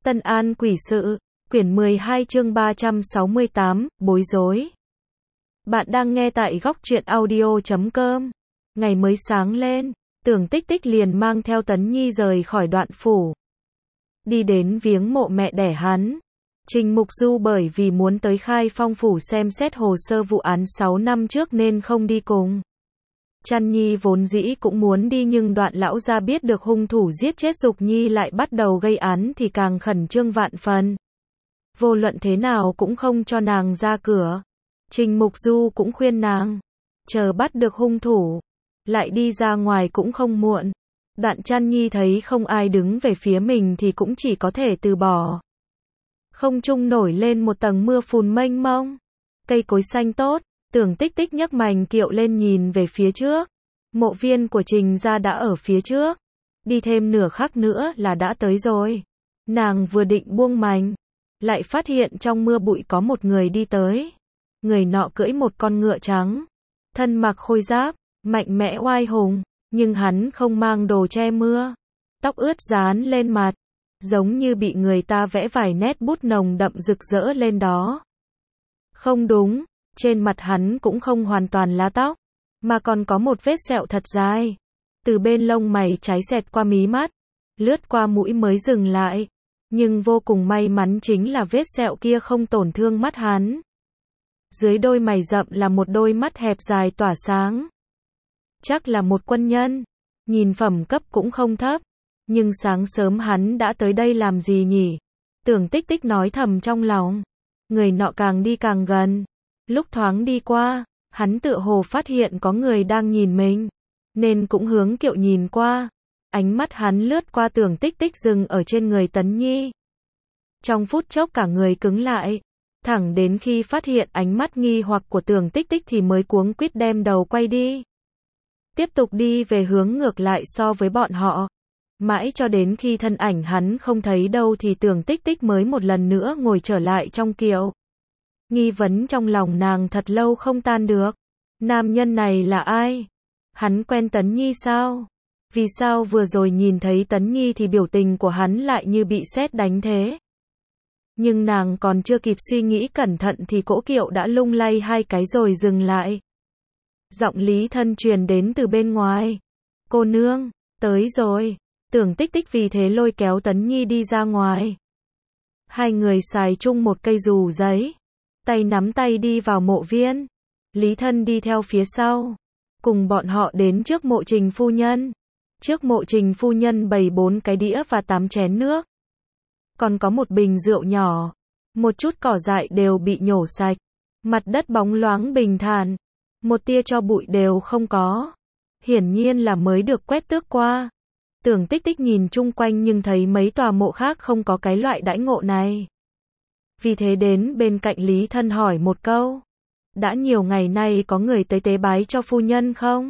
Tân An quỷ sự, quyển 12 chương 368, bối rối. Bạn đang nghe tại góc truyện audio.com. Ngày mới sáng lên, Tưởng Tích Tích liền mang theo Tấn Nhi rời khỏi Đoạn phủ. Đi đến viếng mộ mẹ đẻ hắn. Trình Mục Du bởi vì muốn tới Khai Phong phủ xem xét hồ sơ vụ án 6 năm trước nên không đi cùng. Trăn Nhi vốn dĩ cũng muốn đi nhưng Đoạn lão gia biết được hung thủ giết chết Dục Nhi lại bắt đầu gây án thì càng khẩn trương vạn phần. Vô luận thế nào cũng không cho nàng ra cửa. Trình Mục Du cũng khuyên nàng, chờ bắt được hung thủ, lại đi ra ngoài cũng không muộn. Đoạn Trăn Nhi thấy không ai đứng về phía mình thì cũng chỉ có thể từ bỏ. Không trung nổi lên một tầng mưa phùn mênh mông. Cây cối xanh tốt, Tưởng Tích Tích nhấc mành kiệu lên nhìn về phía trước. Mộ viên của Trình gia đã ở phía trước. Đi thêm nửa khắc nữa là đã tới rồi. Nàng vừa định buông mành, lại phát hiện trong mưa bụi có một người đi tới. Người nọ cưỡi một con ngựa trắng, thân mặc khôi giáp, mạnh mẽ oai hùng, nhưng hắn không mang đồ che mưa. Tóc ướt dán lên mặt, giống như bị người ta vẽ vài nét bút nồng đậm rực rỡ lên đó. Không đúng, trên mặt hắn cũng không hoàn toàn lá tóc, mà còn có một vết sẹo thật dài. Từ bên lông mày trái xẹt qua mí mắt, lướt qua mũi mới dừng lại. Nhưng vô cùng may mắn chính là vết sẹo kia không tổn thương mắt hắn. Dưới đôi mày rậm là một đôi mắt hẹp dài tỏa sáng. Chắc là một quân nhân, nhìn phẩm cấp cũng không thấp. Nhưng sáng sớm hắn đã tới đây làm gì nhỉ? Tưởng Tích Tích nói thầm trong lòng. Người nọ càng đi càng gần. Lúc thoáng đi qua, hắn tựa hồ phát hiện có người đang nhìn mình, nên cũng hướng kiệu nhìn qua. Ánh mắt hắn lướt qua Tưởng Tích Tích dừng ở trên người Tấn Nhi. Trong phút chốc cả người cứng lại, thẳng đến khi phát hiện ánh mắt nghi hoặc của Tưởng Tích Tích thì mới cuống quýt đem đầu quay đi. Tiếp tục đi về hướng ngược lại so với bọn họ. Mãi cho đến khi thân ảnh hắn không thấy đâu thì Tưởng Tích Tích mới một lần nữa ngồi trở lại trong kiệu. Nghi vấn trong lòng nàng thật lâu không tan được. Nam nhân này là ai? Hắn quen Tấn Nhi sao? Vì sao vừa rồi nhìn thấy Tấn Nhi thì biểu tình của hắn lại như bị sét đánh thế? Nhưng nàng còn chưa kịp suy nghĩ cẩn thận thì cỗ kiệu đã lung lay hai cái rồi dừng lại. Giọng Lý Thân truyền đến từ bên ngoài. Cô nương, tới rồi. Tưởng Tích Tích vì thế lôi kéo Tấn Nhi đi ra ngoài. Hai người xài chung một cây dù giấy, tay nắm tay đi vào mộ viên. Lý Thân đi theo phía sau, cùng bọn họ đến trước mộ Trình phu nhân. Trước mộ Trình phu nhân bày 4 cái đĩa và 8 chén nước. Còn có một bình rượu nhỏ, một chút cỏ dại đều bị nhổ sạch. Mặt đất bóng loáng bình thản, một tia tro bụi đều không có. Hiển nhiên là mới được quét tước qua. Tưởng Tích Tích nhìn chung quanh nhưng thấy mấy tòa mộ khác không có cái loại đãi ngộ này. Vì thế đến bên cạnh Lý Thân hỏi một câu. Đã nhiều ngày nay có người tới tế bái cho phu nhân không?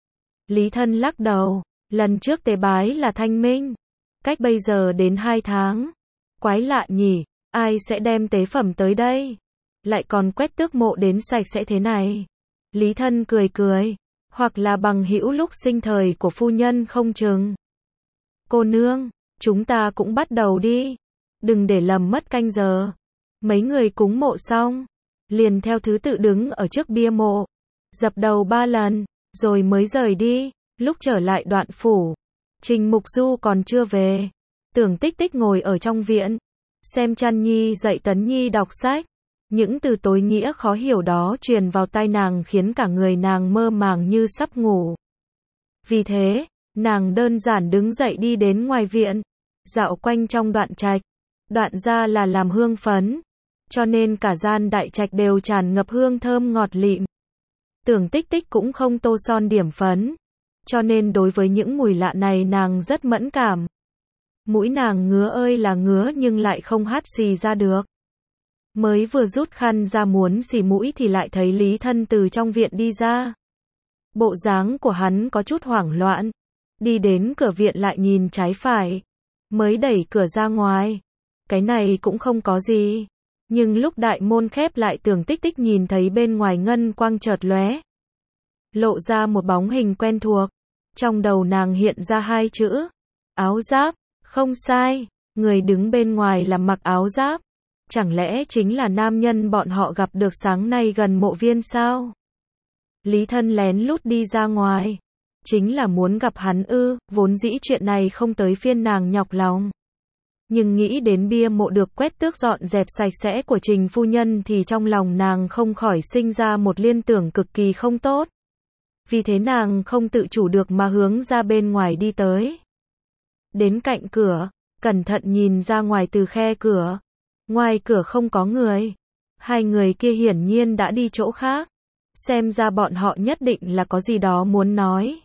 Lý Thân lắc đầu. Lần trước tế bái là Thanh Minh, cách bây giờ đến 2 tháng. Quái lạ nhỉ, ai sẽ đem tế phẩm tới đây? Lại còn quét tước mộ đến sạch sẽ thế này. Lý Thân cười cười, hoặc là bằng hữu lúc sinh thời của phu nhân không chừng. Cô nương, chúng ta cũng bắt đầu đi, đừng để lầm mất canh giờ. Mấy người cúng mộ xong, liền theo thứ tự đứng ở trước bia mộ, dập đầu 3 lần, rồi mới rời đi. Lúc trở lại Đoạn phủ, Trình Mục Du còn chưa về. Tưởng Tích Tích ngồi ở trong viện, xem Trăn Nhi dạy Tấn Nhi đọc sách. Những từ tối nghĩa khó hiểu đó truyền vào tai nàng khiến cả người nàng mơ màng như sắp ngủ. Vì thế, nàng đơn giản đứng dậy đi đến ngoài viện, dạo quanh trong Đoạn trạch. Đoạn gia là làm hương phấn, cho nên cả gian đại trạch đều tràn ngập hương thơm ngọt lịm. Tưởng Tích Tích cũng không tô son điểm phấn, cho nên đối với những mùi lạ này nàng rất mẫn cảm. Mũi nàng ngứa ơi là ngứa nhưng lại không hắt xì ra được. Mới vừa rút khăn ra muốn xì mũi thì lại thấy Lý Thân từ trong viện đi ra. Bộ dáng của hắn có chút hoảng loạn. Đi đến cửa viện lại nhìn trái phải. Mới đẩy cửa ra ngoài. Cái này cũng không có gì. Nhưng lúc đại môn khép lại Tưởng Tích Tích nhìn thấy bên ngoài ngân quang chợt lóe. Lộ ra một bóng hình quen thuộc. Trong đầu nàng hiện ra 2 chữ. Áo giáp, không sai. Người đứng bên ngoài là mặc áo giáp. Chẳng lẽ chính là nam nhân bọn họ gặp được sáng nay gần mộ viên sao? Lý Thân lén lút đi ra ngoài. Chính là muốn gặp hắn ư, vốn dĩ chuyện này không tới phiên nàng nhọc lòng. Nhưng nghĩ đến bia mộ được quét tước dọn dẹp sạch sẽ của Trình phu nhân thì trong lòng nàng không khỏi sinh ra một liên tưởng cực kỳ không tốt. Vì thế nàng không tự chủ được mà hướng ra bên ngoài đi tới. Đến cạnh cửa, cẩn thận nhìn ra ngoài từ khe cửa. Ngoài cửa không có người. Hai người kia hiển nhiên đã đi chỗ khác. Xem ra bọn họ nhất định là có gì đó muốn nói.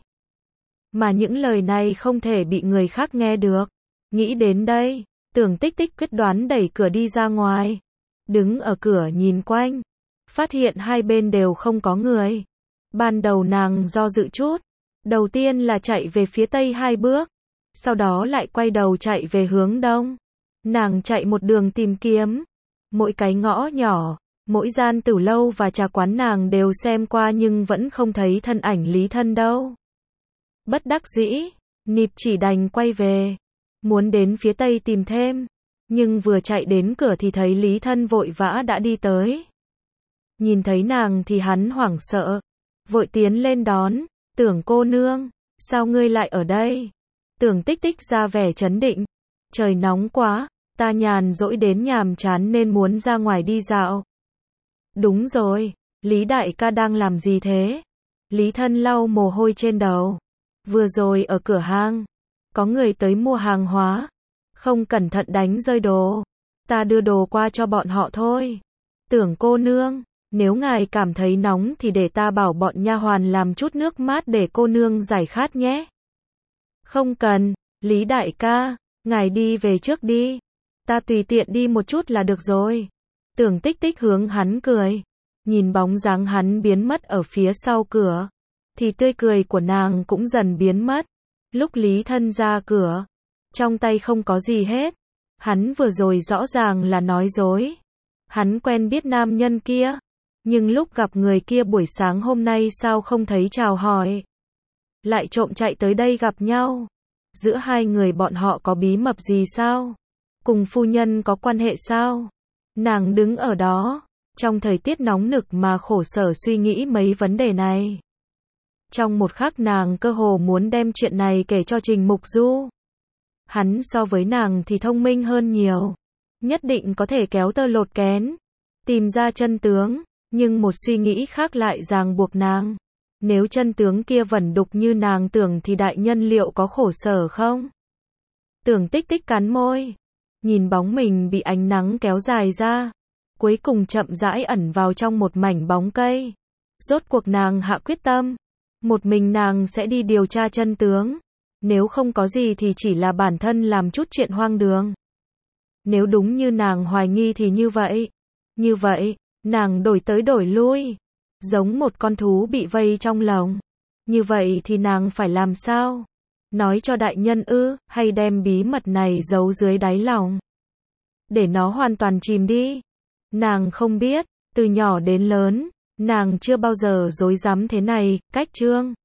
Mà những lời này không thể bị người khác nghe được. Nghĩ đến đây, Tưởng Tích Tích quyết đoán đẩy cửa đi ra ngoài. Đứng ở cửa nhìn quanh. Phát hiện hai bên đều không có người. Ban đầu nàng do dự chút. Đầu tiên là chạy về phía tây 2 bước. Sau đó lại quay đầu chạy về hướng đông. Nàng chạy một đường tìm kiếm. Mỗi cái ngõ nhỏ, mỗi gian tửu lâu và trà quán nàng đều xem qua nhưng vẫn không thấy thân ảnh Lý Thân đâu. Bất đắc dĩ, Nịp chỉ đành quay về. Muốn đến phía tây tìm thêm. Nhưng vừa chạy đến cửa thì thấy Lý Thân vội vã đã đi tới. Nhìn thấy nàng thì hắn hoảng sợ. Vội tiến lên đón. Tưởng cô nương, sao ngươi lại ở đây? Tưởng Tích Tích ra vẻ trấn định. Trời nóng quá, ta nhàn rỗi đến nhàm chán nên muốn ra ngoài đi dạo. Đúng rồi, Lý đại ca đang làm gì thế? Lý Thân lau mồ hôi trên đầu. Vừa rồi ở cửa hàng, có người tới mua hàng hóa. Không cẩn thận đánh rơi đồ. Ta đưa đồ qua cho bọn họ thôi. Tưởng cô nương, nếu ngài cảm thấy nóng thì để ta bảo bọn nha hoàn làm chút nước mát để cô nương giải khát nhé. Không cần, Lý đại ca, ngài đi về trước đi. Ta tùy tiện đi một chút là được rồi. Tưởng Tích Tích hướng hắn cười. Nhìn bóng dáng hắn biến mất ở phía sau cửa. Thì tươi cười của nàng cũng dần biến mất. Lúc Lý Thân ra cửa. Trong tay không có gì hết. Hắn vừa rồi rõ ràng là nói dối. Hắn quen biết nam nhân kia. Nhưng lúc gặp người kia buổi sáng hôm nay sao không thấy chào hỏi. Lại trộm chạy tới đây gặp nhau. Giữa hai người bọn họ có bí mật gì sao? Cùng phu nhân có quan hệ sao? Nàng đứng ở đó, trong thời tiết nóng nực mà khổ sở suy nghĩ mấy vấn đề này. Trong một khắc nàng cơ hồ muốn đem chuyện này kể cho Trình Mục Du. Hắn so với nàng thì thông minh hơn nhiều. Nhất định có thể kéo tơ lột kén. Tìm ra chân tướng. Nhưng một suy nghĩ khác lại ràng buộc nàng. Nếu chân tướng kia vẩn đục như nàng tưởng thì đại nhân liệu có khổ sở không? Tưởng Tích Tích cắn môi. Nhìn bóng mình bị ánh nắng kéo dài ra. Cuối cùng chậm rãi ẩn vào trong một mảnh bóng cây. Rốt cuộc nàng hạ quyết tâm. Một mình nàng sẽ đi điều tra chân tướng. Nếu không có gì thì chỉ là bản thân làm chút chuyện hoang đường. Nếu đúng như nàng hoài nghi thì như vậy. Như vậy, nàng đổi tới đổi lui. Giống một con thú bị vây trong lồng. Như vậy thì nàng phải làm sao? Nói cho đại nhân ư, hay đem bí mật này giấu dưới đáy lòng? Để nó hoàn toàn chìm đi. Nàng không biết, từ nhỏ đến lớn, nàng chưa bao giờ dối rắm thế này. Cách chương